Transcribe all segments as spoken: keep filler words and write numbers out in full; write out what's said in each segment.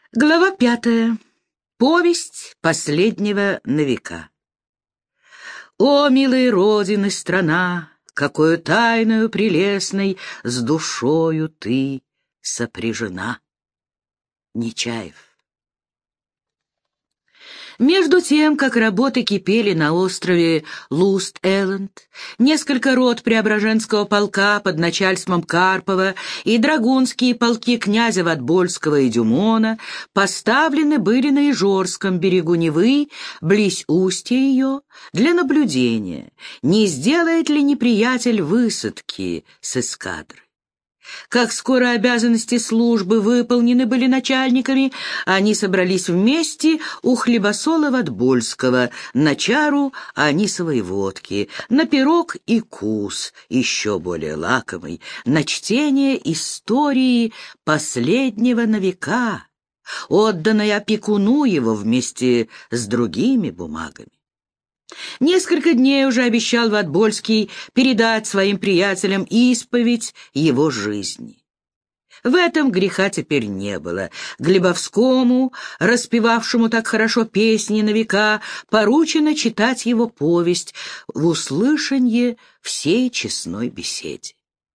Глава пятая. Повесть последнего на века. О, милая родина, страна, какою тайною прелестной с душою ты сопряжена. Нечаев. Между тем, как работы кипели на острове Луст-Элленд, несколько рот Преображенского полка под начальством Карпова и драгунские полки князя Ватбольского и Дюмона поставлены были на Ижорском берегу Невы, близ устья ее, для наблюдения, не сделает ли неприятель высадки с эскадры. Как скоро обязанности службы выполнены были начальниками, они собрались вместе у хлебосола Ватбольского на чару анисовой водки, на пирог и кус, еще более лакомый, на чтение истории последнего на века, отданной опекуну его вместе с другими бумагами. Несколько дней уже обещал Ватбольский передать своим приятелям исповедь его жизни. В этом греха теперь не было. Глебовскому, распевавшему так хорошо песни на века, поручено читать его повесть в услышанье всей честной беседе.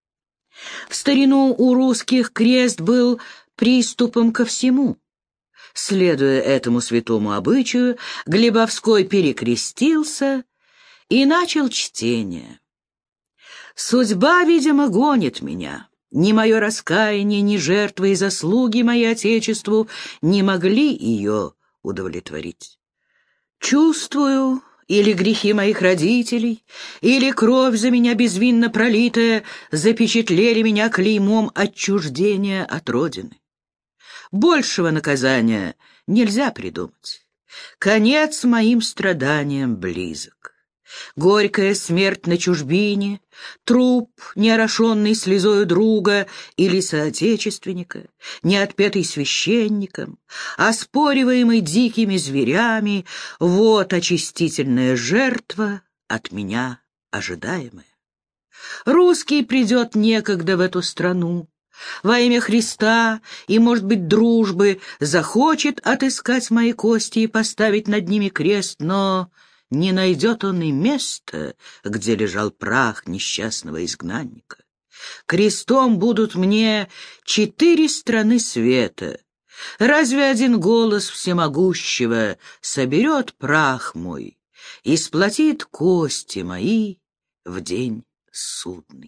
В старину у русских крест был приступом ко всему. Следуя этому святому обычаю, Глебовской перекрестился и начал чтение. «Судьба, видимо, гонит меня. Ни мое раскаяние, ни жертвы и заслуги мои Отечеству не могли ее удовлетворить. Чувствую, или грехи моих родителей, или кровь за меня безвинно пролитая запечатлели меня клеймом отчуждения от Родины. Большего наказания нельзя придумать. Конец моим страданиям близок. Горькая смерть на чужбине, труп, не орошенный слезою друга или соотечественника, не отпетый священником, оспориваемый дикими зверями, вот очистительная жертва от меня ожидаемая. Русский придет некогда в эту страну, во имя Христа и, может быть, дружбы, захочет отыскать мои кости и поставить над ними крест, но не найдет он и места, где лежал прах несчастного изгнанника. Крестом будут мне четыре страны света. Разве один голос всемогущего соберет прах мой и сплотит кости мои в день судный?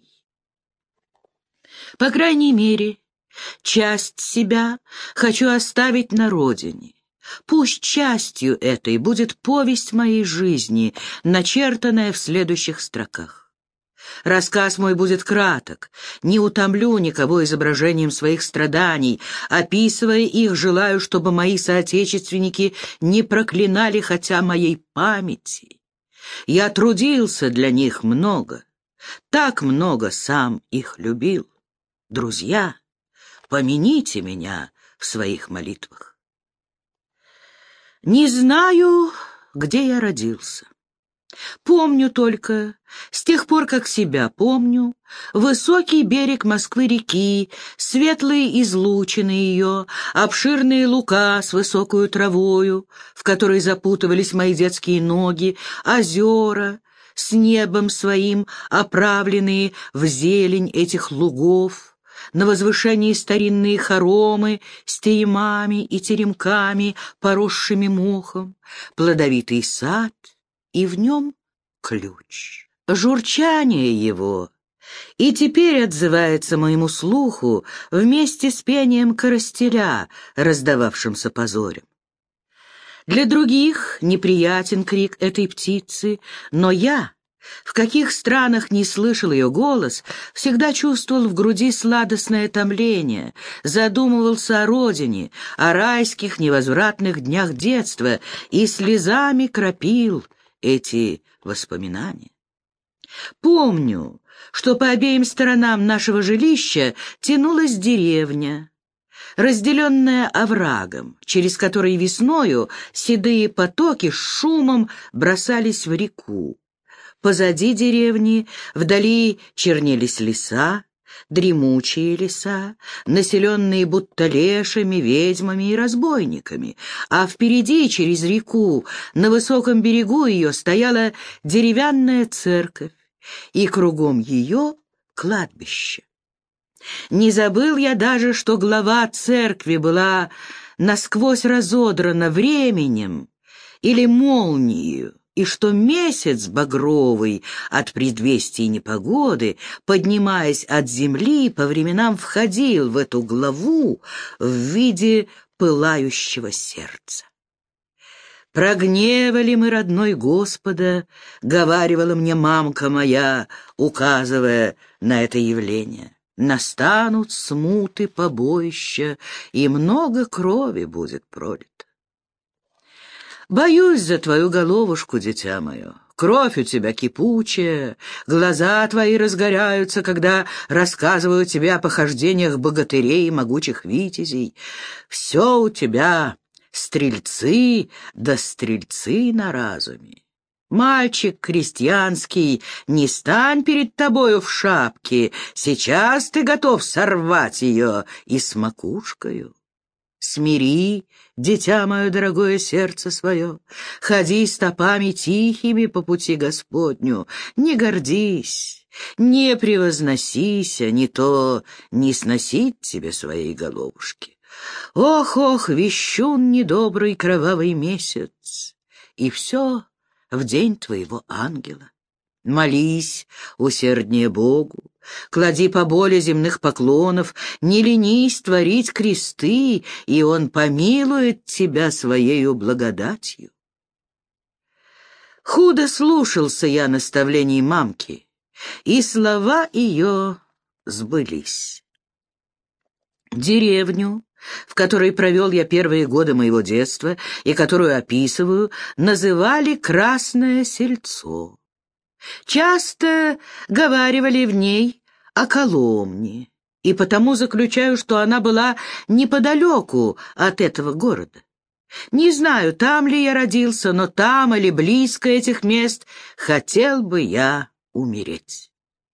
По крайней мере, часть себя хочу оставить на родине. Пусть частью этой будет повесть моей жизни, начертанная в следующих строках. Рассказ мой будет краток, не утомлю никого изображением своих страданий, описывая их, желаю, чтобы мои соотечественники не проклинали хотя моей памяти. Я трудился для них много, так много сам их любил. Друзья, помяните меня в своих молитвах. Не знаю, где я родился. Помню только, с тех пор, как себя помню, высокий берег Москвы-реки, светлые излучины ее, обширные луга с высокою травою, в которой запутывались мои детские ноги, озера, с небом своим оправленные в зелень этих лугов, на возвышении старинные хоромы с теремами и теремками, поросшими мохом, плодовитый сад, и в нем ключ. Журчание его и теперь отзывается моему слуху вместе с пением коростеля, раздававшимся по зорям. Для других неприятен крик этой птицы, но я, в каких странах не слышал ее голос, всегда чувствовал в груди сладостное томление, задумывался о родине, о райских невозвратных днях детства и слезами кропил эти воспоминания. Помню, что по обеим сторонам нашего жилища тянулась деревня, разделенная оврагом, через который весною седые потоки с шумом бросались в реку. Позади деревни, вдали чернелись леса, дремучие леса, населенные будто лешами, ведьмами и разбойниками, а впереди, через реку, на высоком берегу ее стояла деревянная церковь, и кругом ее кладбище. Не забыл я даже, что глава церкви была насквозь разодрана временем или молнией, и что месяц багровый от предвестий непогоды, поднимаясь от земли, по временам входил в эту главу в виде пылающего сердца. «Прогневали мы, родной, Господа», — говаривала мне мамка моя, указывая на это явление. «Настанут смуты, побоища, и много крови будет пролито». Боюсь за твою головушку, дитя мое. Кровь у тебя кипучая, глаза твои разгораются, когда рассказываю тебе о похождениях богатырей и могучих витязей. Все у тебя стрельцы да стрельцы на разуме. Мальчик крестьянский, не стань перед тобою в шапке, сейчас ты готов сорвать ее и с макушкою. Смири, дитя мое дорогое, сердце свое, ходи стопами тихими по пути Господню, не гордись, не превозносися, не то не сносить тебе своей головушки. Ох, ох, вещун недобрый кровавый месяц, и все в день твоего ангела. Молись усерднее Богу, клади поболее земных поклонов, не ленись творить кресты, и Он помилует тебя своею благодатью. Худо слушался я наставлений мамки, и слова ее сбылись. Деревню, в которой провел я первые годы моего детства и которую описываю, называли Красное Сельцо. Часто говаривали в ней о Коломне, и потому заключаю, что она была неподалеку от этого города. Не знаю, там ли я родился, но там или близко этих мест хотел бы я умереть.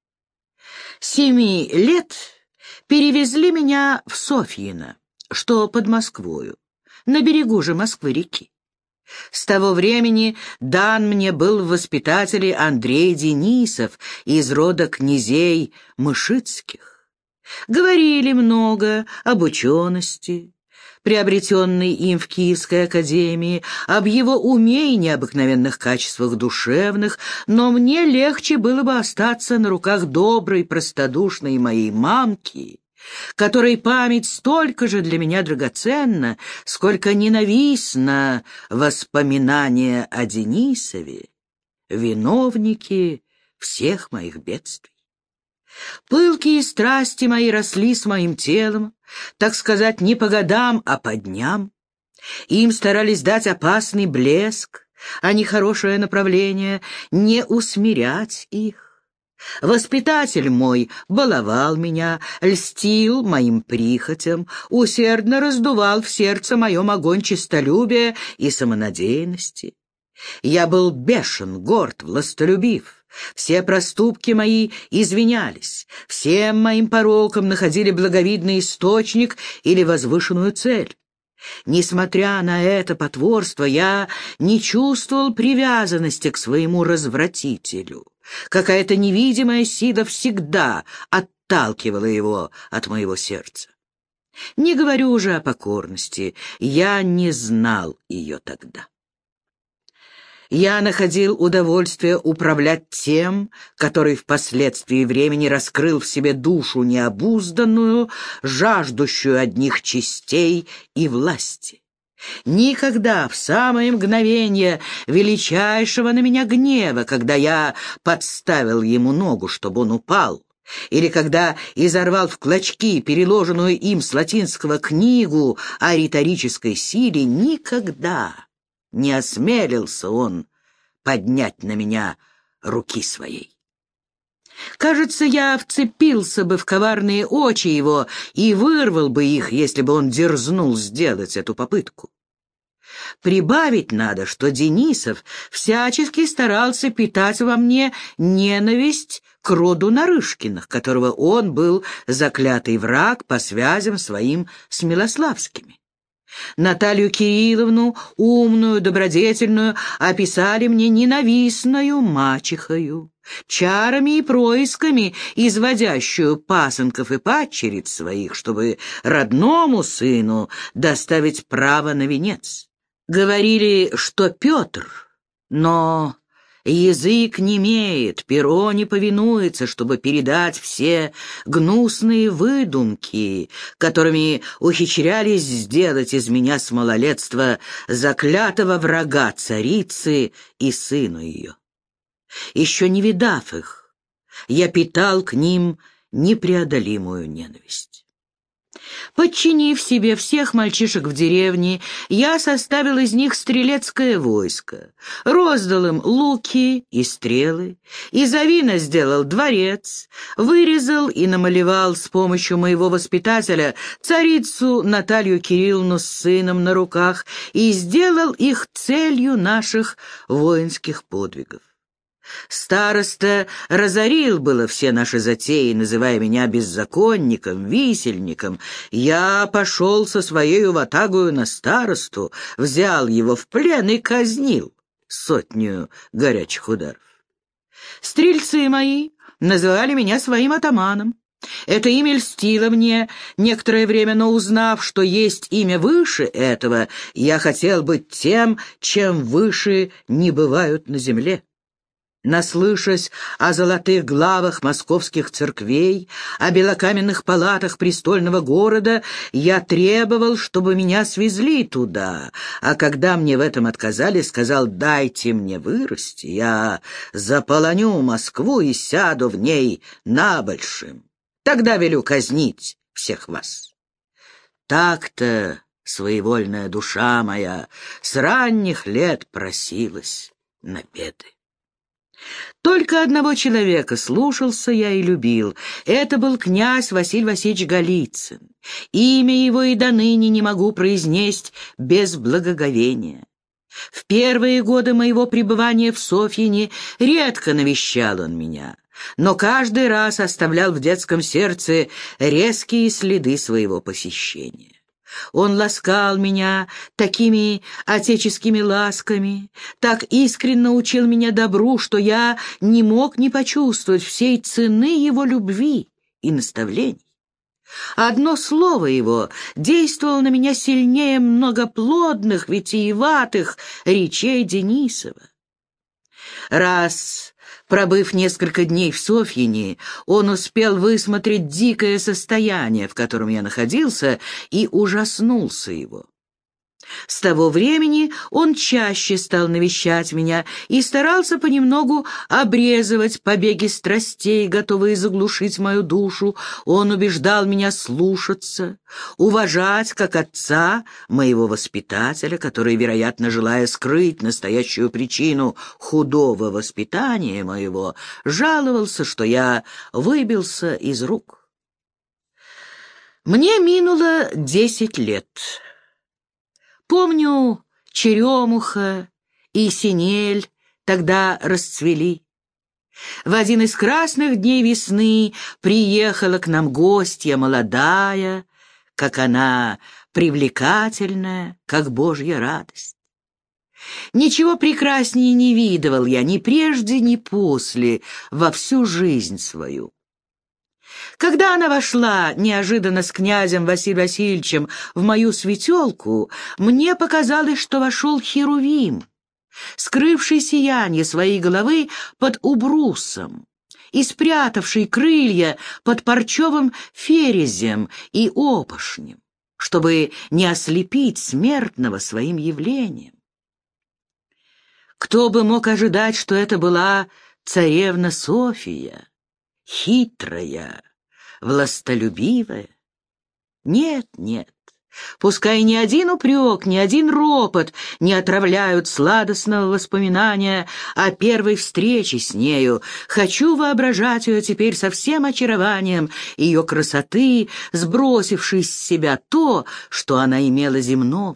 Семи лет перевезли меня в Софьино, что под Москвою, на берегу же Москвы-реки. С того времени дан мне был в воспитатели Андрей Денисов из рода князей Мышицких. Говорили много об учености, приобретенной им в Киевской академии, об его уме и необыкновенных качествах душевных, но мне легче было бы остаться на руках доброй, простодушной моей мамки, которой память столько же для меня драгоценна, сколько ненавистно воспоминания о Денисове, виновнике всех моих бедствий. Пылкие страсти мои росли с моим телом, так сказать, не по годам, а по дням. Им старались дать опасный блеск, а не хорошее направление, не усмирять их. Воспитатель мой баловал меня, льстил моим прихотям, усердно раздувал в сердце моем огонь честолюбия и самонадеянности. Я был бешен, горд, властолюбив. Все проступки мои извинялись, всем моим порокам находили благовидный источник или возвышенную цель. Несмотря на это потворство, я не чувствовал привязанности к своему развратителю. Какая-то невидимая сила всегда отталкивала его от моего сердца. Не говорю уже о покорности, я не знал ее тогда. Я находил удовольствие управлять тем, который впоследствии времени раскрыл в себе душу необузданную, жаждущую одних частей и власти. Никогда в самое мгновение величайшего на меня гнева, когда я подставил ему ногу, чтобы он упал, или когда изорвал в клочки переложенную им с латинского книгу о риторической силе, никогда не осмелился он поднять на меня руки своей. Кажется, я вцепился бы в коварные очи его и вырвал бы их, если бы он дерзнул сделать эту попытку. Прибавить надо, что Денисов всячески старался питать во мне ненависть к роду Нарышкиных, которого он был заклятый враг по связям своим с Милославскими. Наталью Кирилловну, умную, добродетельную, описали мне ненавистную мачехою, чарами и происками, изводящую пасынков и падчериц своих, чтобы родному сыну доставить право на венец. Говорили, что Петр, но язык немеет, перо не повинуется, чтобы передать все гнусные выдумки, которыми ухищрялись сделать из меня с малолетства заклятого врага царицы и сыну ее. Еще не видав их, я питал к ним непреодолимую ненависть. Подчинив себе всех мальчишек в деревне, я составил из них стрелецкое войско, роздал им луки и стрелы, из авина сделал дворец, вырезал и намалевал с помощью моего воспитателя царицу Наталью Кирилловну с сыном на руках и сделал их целью наших воинских подвигов. Староста разорил было все наши затеи, называя меня беззаконником, висельником. Я пошел со своей ватагою на старосту, взял его в плен и казнил сотню горячих ударов. Стрельцы мои называли меня своим атаманом. Это имя льстило мне некоторое время, но узнав, что есть имя выше этого, я хотел быть тем, чем выше не бывают на земле. Наслышась о золотых главах московских церквей, о белокаменных палатах престольного города, я требовал, чтобы меня свезли туда, а когда мне в этом отказали, сказал: «Дайте мне вырасти, я заполоню Москву и сяду в ней набольшим. Тогда велю казнить всех вас». Так-то своевольная душа моя с ранних лет просилась на беды. Только одного человека слушался я и любил. Это был князь Василий Васильевич Голицын. Имя его и до ныне не могу произнесть без благоговения. В первые годы моего пребывания в Софьине редко навещал он меня, но каждый раз оставлял в детском сердце резкие следы своего посещения. Он ласкал меня такими отеческими ласками, так искренне учил меня добру, что я не мог не почувствовать всей цены его любви и наставлений. Одно слово его действовало на меня сильнее многоплодных, витиеватых речей Денисова. Раз, пробыв несколько дней в Софьине, он успел высмотреть дикое состояние, в котором я находился, и ужаснулся его. С того времени он чаще стал навещать меня и старался понемногу обрезывать побеги страстей, готовые заглушить мою душу. Он убеждал меня слушаться, уважать как отца моего воспитателя, который, вероятно, желая скрыть настоящую причину худого воспитания моего, жаловался, что я выбился из рук. Мне минуло десять лет. Помню, черемуха и синель тогда расцвели. В один из красных дней весны приехала к нам гостья молодая, как она привлекательная, как Божья радость. Ничего прекраснее не видывал я ни прежде, ни после во всю жизнь свою. Когда она вошла неожиданно с князем Василием Васильевичем в мою светелку, мне показалось, что вошел Херувим, скрывший сияние своей головы под убрусом и спрятавший крылья под парчевым ферезем и опошнем, чтобы не ослепить смертного своим явлением. Кто бы мог ожидать, что это была царевна Софья, хитрая, властолюбивая? Нет, нет, пускай ни один упрек, ни один ропот не отравляют сладостного воспоминания о первой встрече с нею. Хочу воображать ее теперь со всем очарованием ее красоты, сбросившей с себя то, что она имела земного.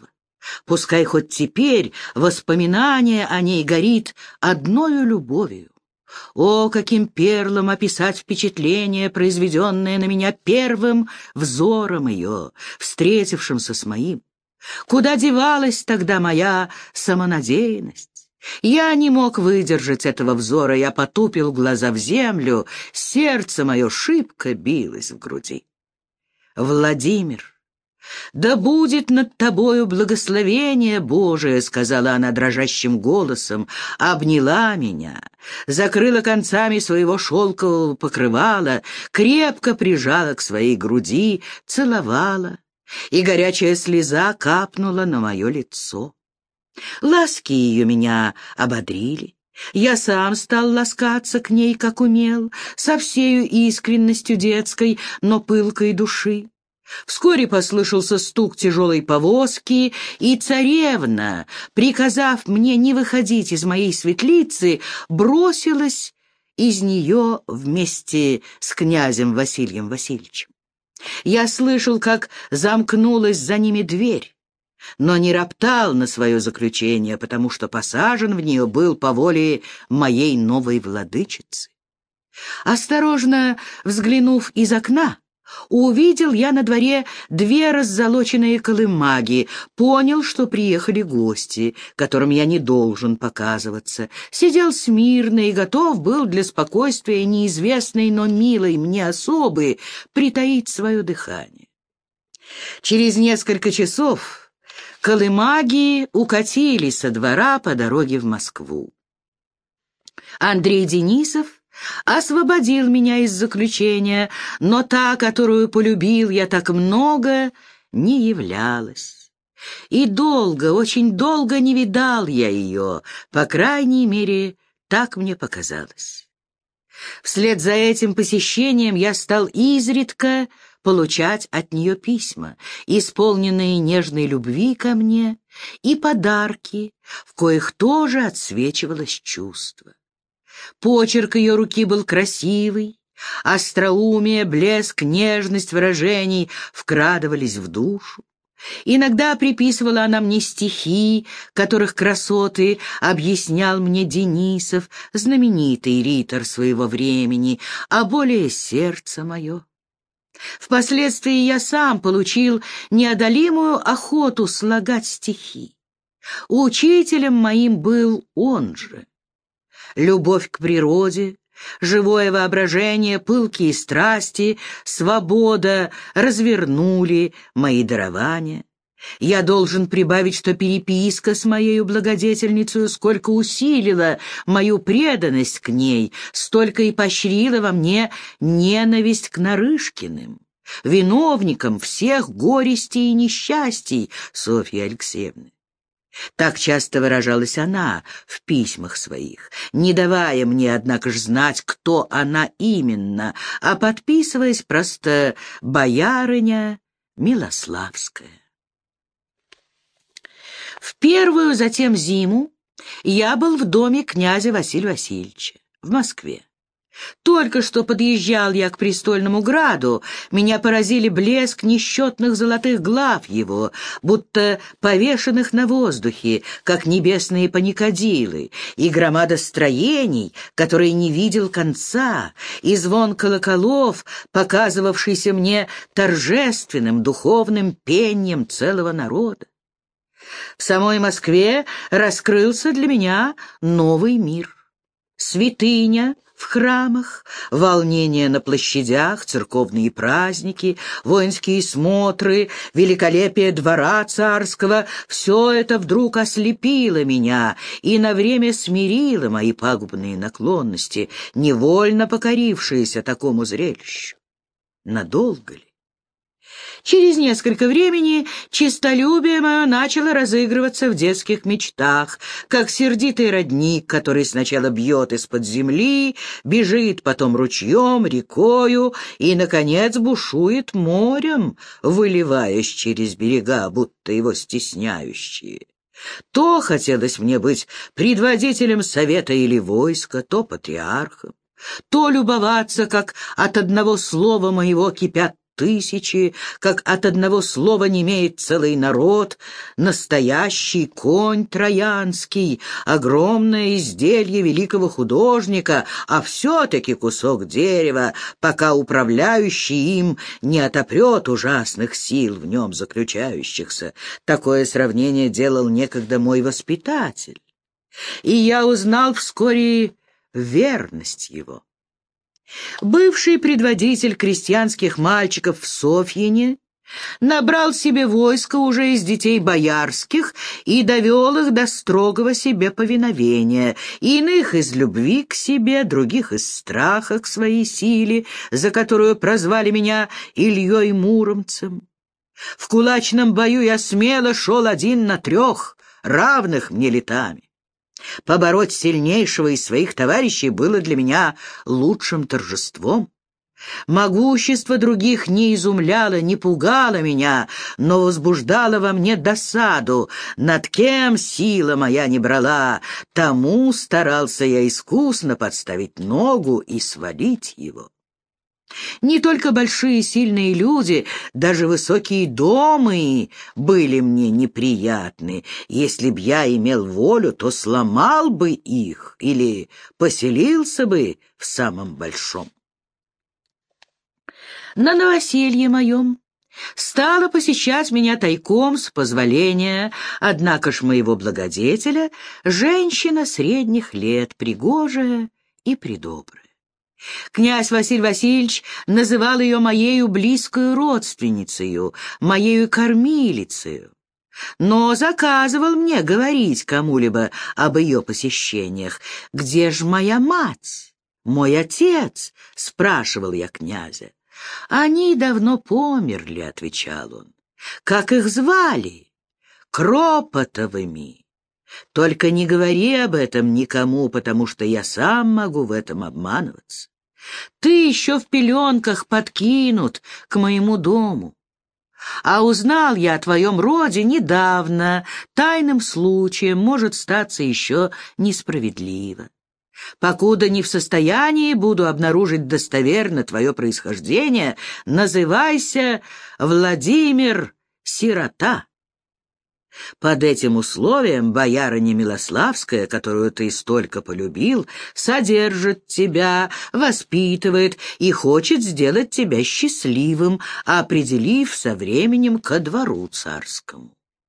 Пускай хоть теперь воспоминание о ней горит одною любовью. О, каким перлом описать впечатление, произведенное на меня первым взором ее, встретившимся с моим! Куда девалась тогда моя самонадеянность? Я не мог выдержать этого взора, я потупил глаза в землю, сердце мое шибко билось в груди. «Владимир, да будет над тобою благословение Божие», — сказала она дрожащим голосом, обняла меня, закрыла концами своего шелкового покрывала, крепко прижала к своей груди, целовала, и горячая слеза капнула на мое лицо. Ласки ее меня ободрили. Я сам стал ласкаться к ней, как умел, со всею искренностью детской, но пылкой души. Вскоре послышался стук тяжелой повозки, и царевна, приказав мне не выходить из моей светлицы, бросилась из нее вместе с князем Василием Васильевичем. Я слышал, как замкнулась за ними дверь, но не роптал на свое заключение, потому что посажен в нее был по воле моей новой владычицы. Осторожно взглянув из окна, увидел я на дворе две раззолоченные колымаги, понял, что приехали гости, которым я не должен показываться. Сидел смирно и готов был для спокойствия неизвестной, но милой мне особы притаить свое дыхание. Через несколько часов колымаги укатили со двора по дороге в Москву. Андрей Денисов освободил меня из заключения, но та, которую полюбил я так много, не являлась. И долго, очень долго не видал я ее, по крайней мере, так мне показалось. Вслед за этим посещением я стал изредка получать от нее письма, исполненные нежной любви ко мне, и подарки, в коих тоже отсвечивалось чувство. Почерк ее руки был красивый, остроумие, блеск, нежность выражений вкрадывались в душу. Иногда приписывала она мне стихи, которых красоты объяснял мне Денисов, знаменитый ритор своего времени, а более сердце мое. Впоследствии я сам получил неодолимую охоту слагать стихи. Учителем моим был он же. Любовь к природе, живое воображение, пылкие страсти, свобода развернули мои дарования. Я должен прибавить, что переписка с моею благодетельницей сколько усилила мою преданность к ней, столько и поощрила во мне ненависть к Нарышкиным, виновникам всех горестей и несчастий Софьи Алексеевны. Так часто выражалась она в письмах своих, не давая мне, однако ж, знать, кто она именно, а подписываясь просто «Боярыня Милославская». В первую затем зиму я был в доме князя Василия Васильевича в Москве. Только что подъезжал я к престольному граду, меня поразили блеск несчетных золотых глав его, будто повешенных на воздухе, как небесные паникадилы, и громада строений, которые не видел конца, и звон колоколов, показывавшийся мне торжественным духовным пением целого народа. В самой Москве раскрылся для меня новый мир. Святыня в храмах, волнения на площадях, церковные праздники, воинские смотры, великолепие двора царского — все это вдруг ослепило меня и на время смирило мои пагубные наклонности, невольно покорившиеся такому зрелищу. Надолго ли? Через несколько времени честолюбие мое начало разыгрываться в детских мечтах, как сердитый родник, который сначала бьет из-под земли, бежит потом ручьем, рекою и, наконец, бушует морем, выливаясь через берега, будто его стесняющие. То хотелось мне быть предводителем совета или войска, то патриархом, то любоваться, как от одного слова моего кипят тысячи, как от одного слова немеет целый народ, настоящий конь троянский, огромное изделие великого художника, а все-таки кусок дерева, пока управляющий им не отопрет ужасных сил в нем заключающихся. Такое сравнение делал некогда мой воспитатель, и я узнал вскоре верность его. Бывший предводитель крестьянских мальчиков в Софьине набрал себе войско уже из детей боярских и довел их до строгого себе повиновения, иных из любви к себе, других из страха к своей силе, за которую прозвали меня Ильей Муромцем. В кулачном бою я смело шел один на трех, равных мне летами. Побороть сильнейшего из своих товарищей было для меня лучшим торжеством. Могущество других не изумляло, не пугало меня, но возбуждало во мне досаду. Над кем сила моя не брала, тому старался я искусно подставить ногу и свалить его. Не только большие сильные люди, даже высокие домы были мне неприятны. Если б я имел волю, то сломал бы их или поселился бы в самом большом. На новоселье моем стала посещать меня тайком с позволения, однако ж моего благодетеля, женщина средних лет, пригожая и предобрая. Князь Василий Васильевич называл ее моею близкою родственницею, моею кормилицею, но заказывал мне говорить кому-либо об ее посещениях. «Где ж моя мать? Мой отец?» — спрашивал я князя. «Они давно померли», — отвечал он. «Как их звали?» «Кропотовыми. Только не говори об этом никому, потому что я сам могу в этом обманываться. Ты еще в пеленках подкинут к моему дому. А узнал я о твоем роде недавно, тайным случаем, может статься еще несправедливо. Покуда не в состоянии буду обнаружить достоверно твое происхождение, называйся Владимир Сирота. Под этим условием боярыня Милославская, которую ты столько полюбил, содержит тебя, воспитывает и хочет сделать тебя счастливым, определив со временем ко двору царскому.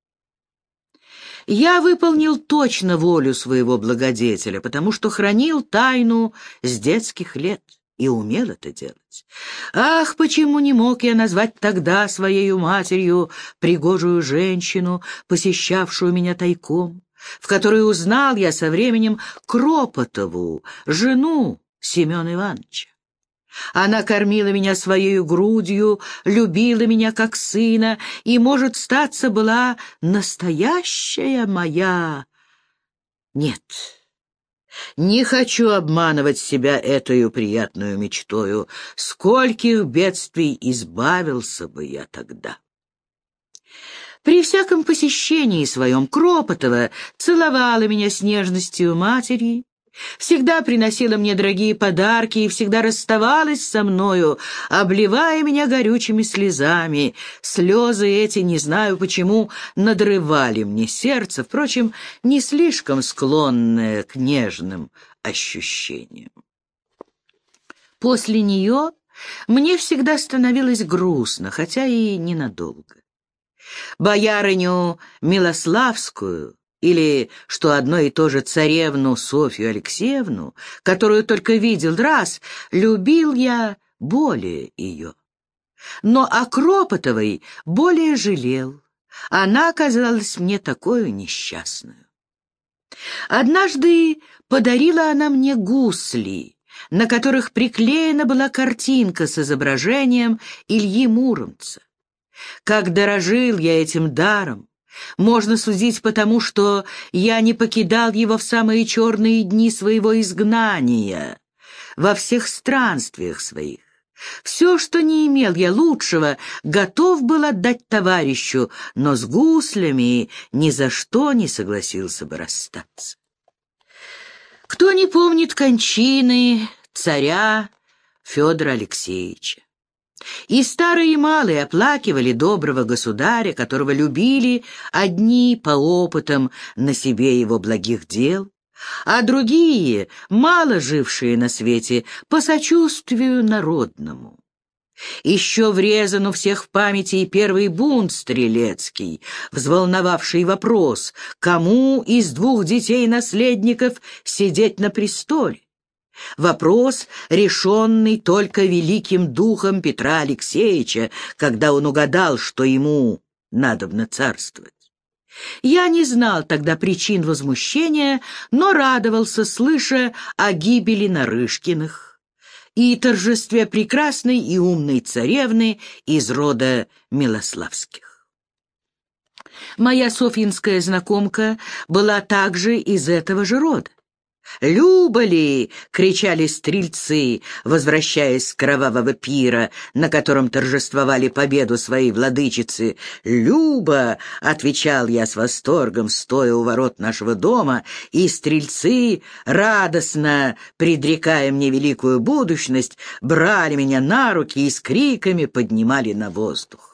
Я выполнил точно волю своего благодетеля, потому что хранил тайну с детских лет и умел это делать. Ах, почему не мог я назвать тогда своею матерью пригожую женщину, посещавшую меня тайком, в которой узнал я со временем Кропотову, жену Семена Ивановича. Она кормила меня своей грудью, любила меня как сына и, может, статься, была настоящая моя. Нет, не хочу обманывать себя этою приятную мечтою. Скольких бедствий избавился бы я тогда. При всяком посещении своем Кропотова целовала меня с нежностью матери, всегда приносила мне дорогие подарки и всегда расставалась со мною, обливая меня горючими слезами. Слезы эти, не знаю почему, надрывали мне сердце, впрочем, не слишком склонное к нежным ощущениям. После нее мне всегда становилось грустно, хотя и ненадолго. Боярыню Милославскую, или, что одно и то же, царевну Софью Алексеевну, которую только видел раз, любил я более ее. Но о Кропотовой более жалел. Она оказалась мне такою несчастную. Однажды подарила она мне гусли, на которых приклеена была картинка с изображением Ильи Муромца. Как дорожил я этим даром, можно судить потому, что я не покидал его в самые черные дни своего изгнания, во всех странствиях своих. Все, что не имел я лучшего, готов был отдать товарищу, но с гуслями ни за что не согласился бы расстаться. Кто не помнит кончины царя Федора Алексеевича? И старые и малые оплакивали доброго государя, которого любили одни по опытам на себе его благих дел, а другие, мало жившие на свете, по сочувствию народному. Еще врезан у всех в памяти и первый бунт стрелецкий, взволновавший вопрос, кому из двух детей-наследников сидеть на престоле. Вопрос, решенный только великим духом Петра Алексеевича, когда он угадал, что ему надобно царствовать. Я не знал тогда причин возмущения, но радовался, слыша о гибели Нарышкиных и торжестве прекрасной и умной царевны из рода Милославских. Моя софьинская знакомка была также из этого же рода. «Люба ли!» — кричали стрельцы, возвращаясь с кровавого пира, на котором торжествовали победу своей владычицы. «Люба!» — отвечал я с восторгом, стоя у ворот нашего дома, и стрельцы, радостно предрекая мне великую будущность, брали меня на руки и с криками поднимали на воздух.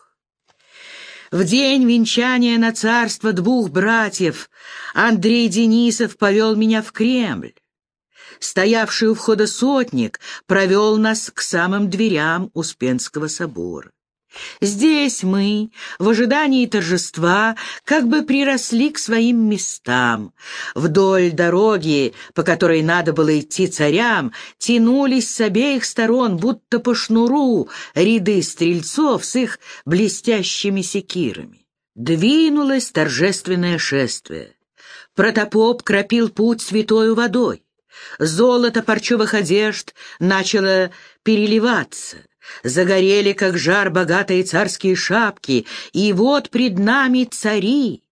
В день венчания на царство двух братьев Андрей Денисов повел меня в Кремль. Стоявший у входа сотник провел нас к самым дверям Успенского собора. Здесь мы, в ожидании торжества, как бы приросли к своим местам. Вдоль дороги, по которой надо было идти царям, тянулись с обеих сторон, будто по шнуру, ряды стрельцов с их блестящими секирами. Двинулось торжественное шествие. Протопоп кропил путь святою водой. Золото парчевых одежд начало переливаться. Загорели, как жар, богатые царские шапки, и вот пред нами цари.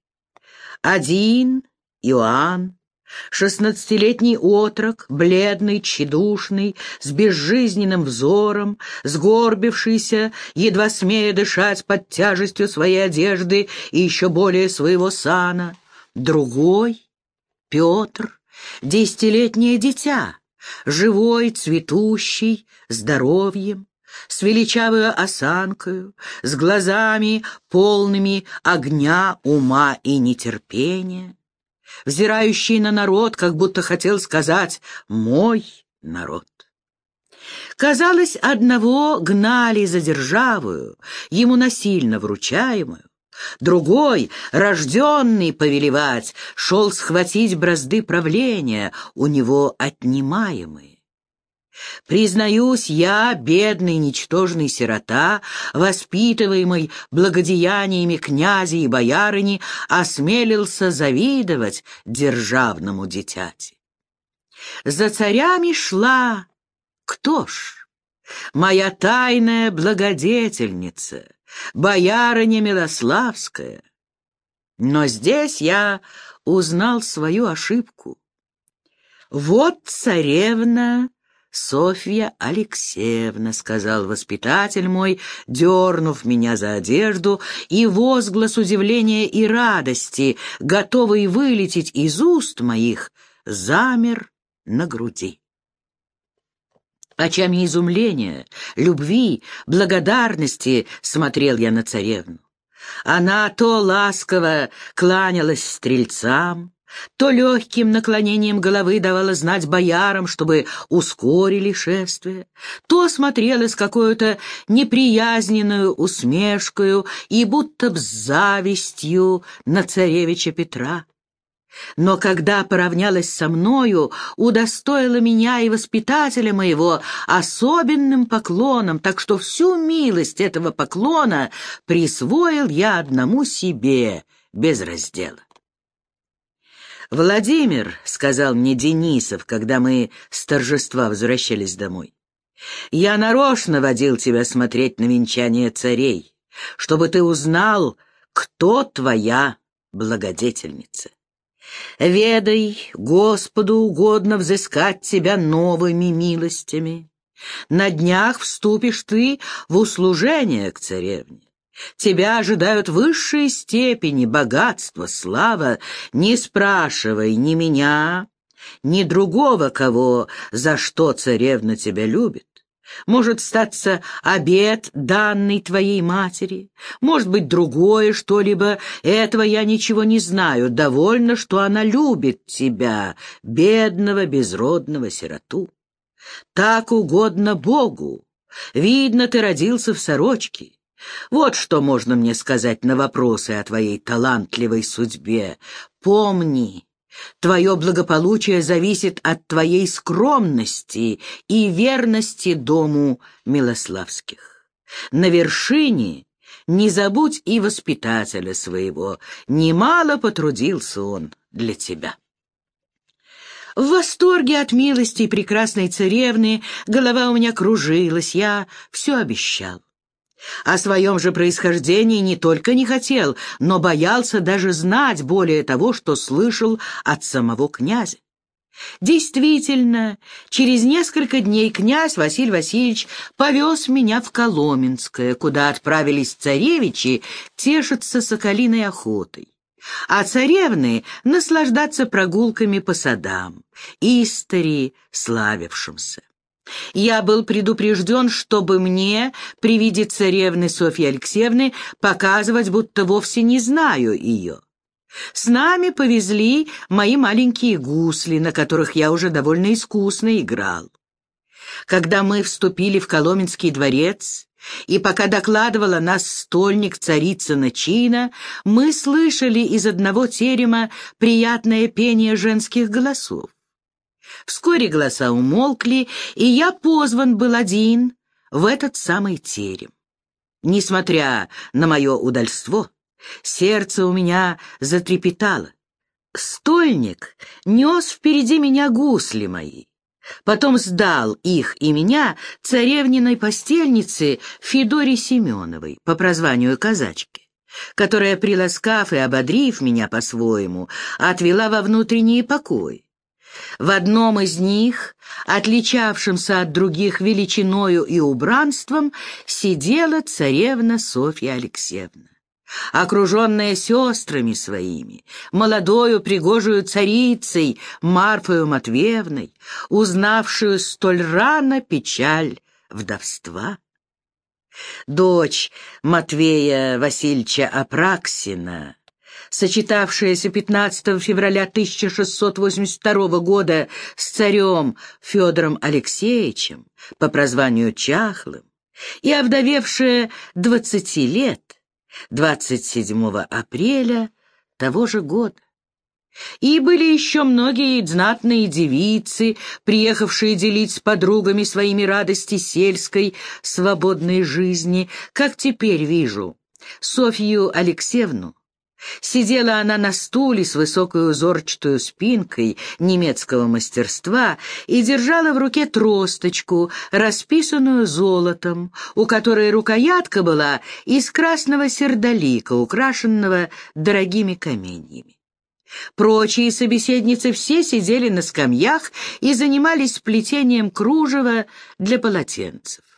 Один Иоанн, шестнадцатилетний отрок, бледный, тщедушный, с безжизненным взором, сгорбившийся, едва смея дышать под тяжестью своей одежды и еще более своего сана. Другой Петр, десятилетнее дитя, живой, цветущий, здоровьем, с величавою осанкою, с глазами, полными огня, ума и нетерпения, взирающий на народ, как будто хотел сказать «мой народ». Казалось, одного гнали за державою, ему насильно вручаемую, другой, рожденный повелевать, шел схватить бразды правления, у него отнимаемые. Признаюсь, я, бедный, ничтожный сирота, воспитываемый благодеяниями князя и боярыни, осмелился завидовать державному дитяти. За царями шла, кто ж? Моя тайная благодетельница, боярыня Милославская. Но здесь я узнал свою ошибку. Вот царевна Софья Алексеевна, — сказал воспитатель мой, дернув меня за одежду, и возглас удивления и радости, готовый вылететь из уст моих, замер на груди. Очами изумления, любви, благодарности смотрел я на царевну. Она то ласково кланялась стрельцам, то легким наклонением головы давала знать боярам, чтобы ускорили шествие, то смотрела с какой-то неприязненную усмешкою и будто б с завистью на царевича Петра. Но когда поравнялась со мною, удостоила меня и воспитателя моего особенным поклоном, так что всю милость этого поклона присвоил я одному себе без раздела. «Владимир, — сказал мне Денисов, когда мы с торжества возвращались домой, — я нарочно водил тебя смотреть на венчание царей, чтобы ты узнал, кто твоя благодетельница. Ведай, Господу угодно взыскать тебя новыми милостями. На днях вступишь ты в услужение к царевне. Тебя ожидают высшие степени, богатство, слава. Не спрашивай ни меня, ни другого, кого, за что царевна тебя любит. Может, статься обет, данный твоей матери, может быть, другое что-либо, этого я ничего не знаю, довольно, что она любит тебя, бедного безродного сироту. Так угодно Богу. Видно, ты родился в сорочке. Вот что можно мне сказать на вопросы о твоей талантливой судьбе. Помни, твое благополучие зависит от твоей скромности и верности дому Милославских. На вершине не забудь и воспитателя своего, немало потрудился он для тебя». В восторге от милости прекрасной царевны голова у меня кружилась, я все обещал. О своем же происхождении не только не хотел, но боялся даже знать более того, что слышал от самого князя. Действительно, через несколько дней князь Василий Васильевич повез меня в Коломенское, куда отправились царевичи тешиться соколиной охотой, а царевны наслаждаться прогулками по садам, истори славившимся. Я был предупрежден, чтобы мне при виде царевны Софьи Алексеевны показывать, будто вовсе не знаю ее. С нами повезли мои маленькие гусли, на которых я уже довольно искусно играл. Когда мы вступили в Коломенский дворец, и пока докладывала нас стольник Царицына чина, мы слышали из одного терема приятное пение женских голосов. Вскоре голоса умолкли, и я позван был один в этот самый терем. Несмотря на мое удальство, сердце у меня затрепетало. Стольник нес впереди меня гусли мои, потом сдал их и меня царевниной постельнице Федоре Семеновой по прозванию Казачки, которая, приласкав и ободрив меня по-своему, отвела во внутренние покои. В одном из них, отличавшемся от других величиною и убранством, сидела царевна Софья Алексеевна, окруженная сестрами своими, молодою пригожую царицей Марфою Матвеевной, узнавшую столь рано печаль вдовства. Дочь Матвея Васильевича Апраксина, сочетавшаяся пятнадцатого февраля тысяча шестьсот восемьдесят второго года с царем Федором Алексеевичем по прозванию Чахлым и овдовевшая двадцати лет двадцать седьмого апреля того же года. И были еще многие знатные девицы, приехавшие делить с подругами своими радости сельской свободной жизни, как теперь вижу Софью Алексеевну. Сидела она на стуле с высокой узорчатой спинкой немецкого мастерства и держала в руке тросточку, расписанную золотом, у которой рукоятка была из красного сердолика, украшенного дорогими каменьями. Прочие собеседницы все сидели на скамьях и занимались плетением кружева для полотенцев.